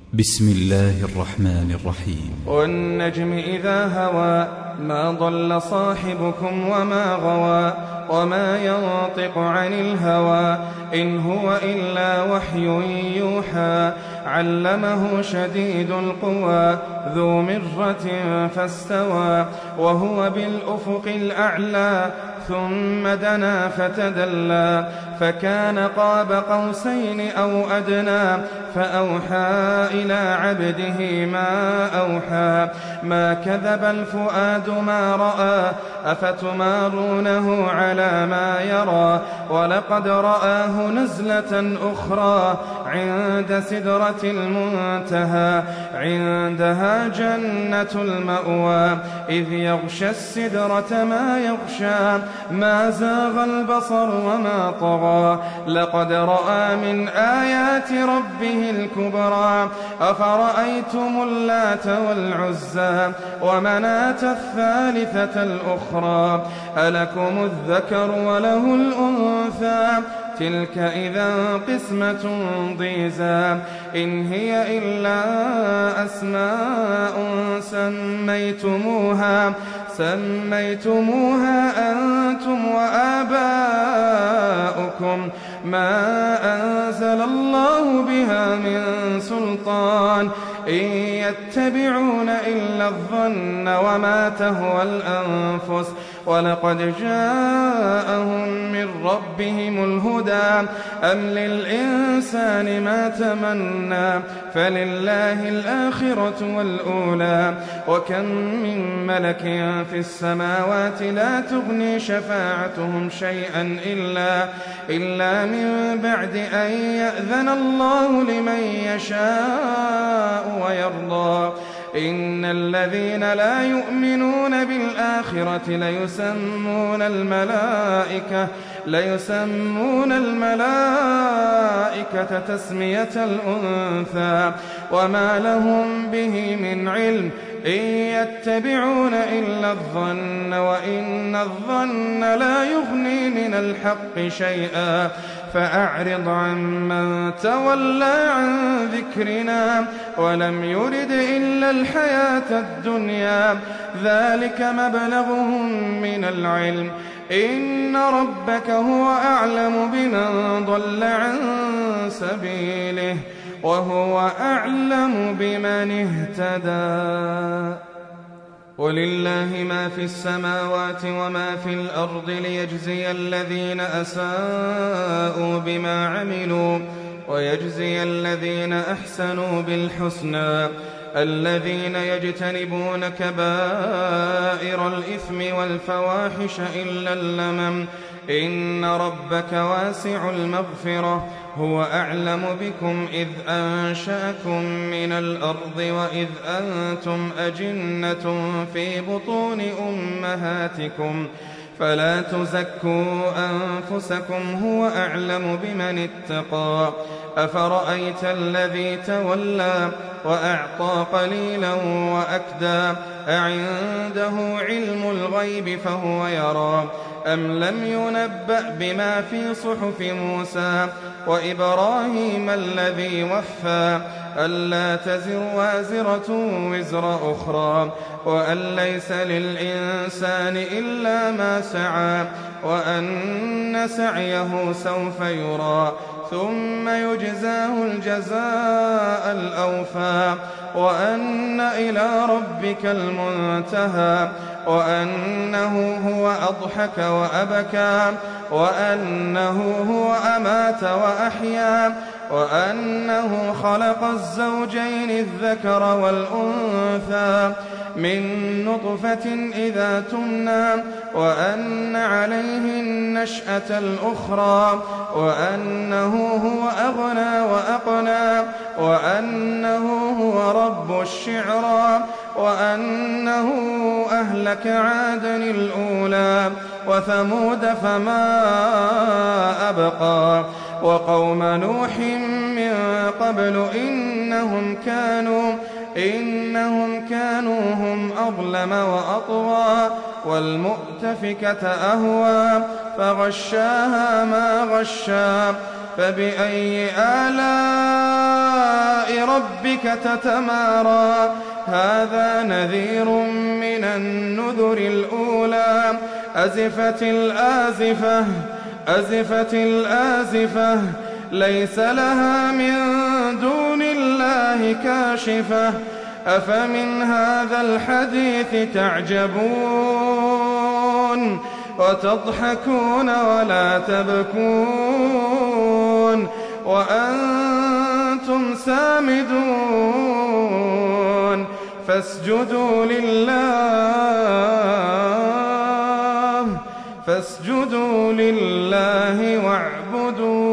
بسم الله الرحمن الرحيم. والنجم إذا هوى ما ضل صاحبكم وما غوى وما ينطق عن الهوى إن هو إلا وحي يوحى علمه شديد القوى ذو مرة فاستوى وهو بالأفق الأعلى ثم دنا فتدلى فكان قاب قوسين أو أدنى فأوحى إلى عبده ما أوحى ما كذب الفؤاد ما رأى أفتمارونه على ما يرى ولقد رآه نزلة أخرى عند سدرة المنتهى عندها جنة المأوى إذ يغشى السدرة ما يغشى ما زاغ البصر وما طغى لقد رأى من آيات ربه الكبرى أفرأيتم اللات والعزى ومناة الثالثة الأخرى ألكم الذكر وله الأنثى تلك إذا قسمة ضيزى إن هي إلا أسماء سميتموها أنتم وآباؤكم ما أنزل الله بها من سلطان إن يتبعون إلا الظن وما تهوى الأنفس ولقد جاءهم من ربهم الهدى أم للإنسان ما تمنى فلله الآخرة والأولى وكم من ملك في السماوات لا تغني شفاعتهم شيئا إلا من بعد أن يأذن الله لمن يشاء ويرضى إن الذين لا يؤمنون بالآخرة ليسمون الملائكة تسمية الأنثى وما لهم به من علم إن يتبعون إلا الظن وإن الظن لا يغني من الحق شيئا فأعرض عمن تولى عن ذكرنا ولم يرد إلا الحياة الدنيا ذلك مبلغهم من العلم إن ربك هو أعلم بمن ضل عن سبيله وهو أعلم بمن اهتدى ولله ما في السماوات وما في الأرض ليجزي الذين أساءوا بما عملوا ويجزي الذين أحسنوا بالحسنى الذين يجتنبون كبائر الإثم والفواحش إلا اللمم إن ربك واسع المغفرة هو أعلم بكم إذ أنشأكم من الأرض وإذ أنتم أجنة في بطون أمهاتكم فلا تزكوا أنفسكم هو أعلم بمن اتقى أفرأيت الذي تولى وأعطى قليلا وأكدى أعنده علم الغيب فهو يرى أم لم ينبأ بما في صحف موسى وإبراهيم الذي وفى ألا تزر وازرة وزر أخرى وأن ليس للإنسان إلا ما سعى وأن سعيه سوف يرى ثم يجزاه الجزاء الأوفى وأن إلى ربك المنتهى وأنه هو أضحك وأبكى وأنه هو أمات وأحيا وأنه خلق الزوجين الذكر والأنثى من نطفة إذا تمنى وأن عليه النشأة الأخرى وأنه هو أغنى وأقنى وأنه هو رب الشعرى وأنه أهلك عادا الأولى وثمود فما أبقى وقوم نوح من قبل إنهم كانوا هم أظلم وأطغى والمؤتفكة أهوى فغشاها ما غشى فبأي آلاء ربك تتمارى هذا نذير من النذر الأولى أزفت الآزفة ليس لها من دون الله كاشفة أفمن هذا الحديث تعجبون وتضحكون ولا تبكون وأنتم سامدون فاسجدوا لله واعبدوا